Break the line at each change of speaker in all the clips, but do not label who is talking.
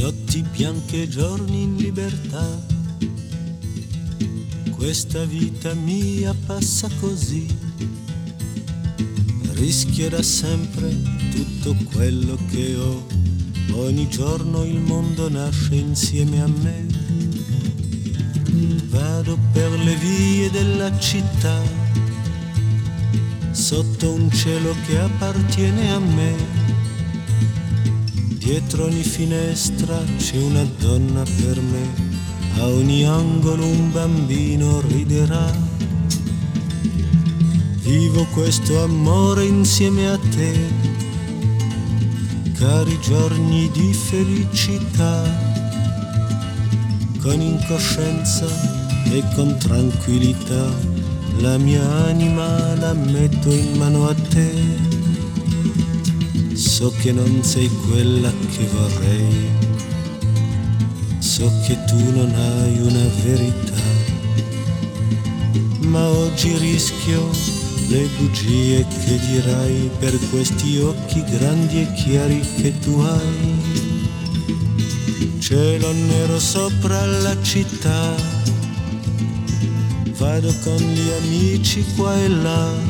Notti bianche, giorni in libertà. Questa vita mia passa così. Rischio da sempre tutto quello che ho. Ogni giorno il mondo nasce insieme a me. Vado per le vie della città, sotto un cielo che appartiene a me. Dietro ogni finestra c'è una donna per me, a ogni angolo un bambino riderà. Vivo questo amore insieme a te, cari giorni di felicità. Con incoscienza e con tranquillità la mia anima la metto in mano a te. So che non sei quella che vorrei, so che tu non hai una verità, ma oggi rischio le bugie che dirai per questi occhi grandi e chiari che tu hai. Cielo nero sopra la città, vado con gli amici qua e là.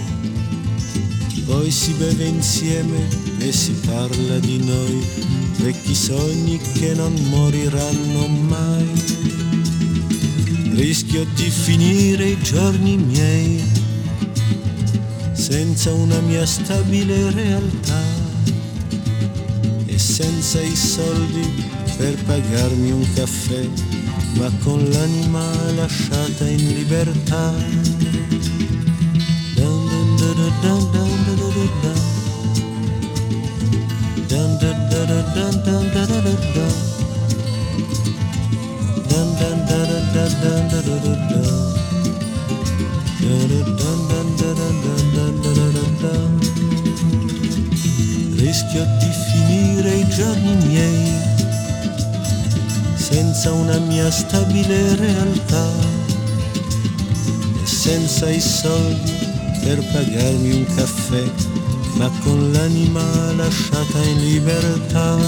Poi si beve insieme e si parla di noi, vecchi sogni che non moriranno mai. Rischio di finire i giorni miei senza una mia stabile realtà e senza i soldi per pagarmi un caffè, ma con l'anima lasciata in libertà. Rischio di finire i giorni miei senza una mia stabile realtà e senza i soldi per pagarmi un caffè, ma con l'anima lasciata in libertà.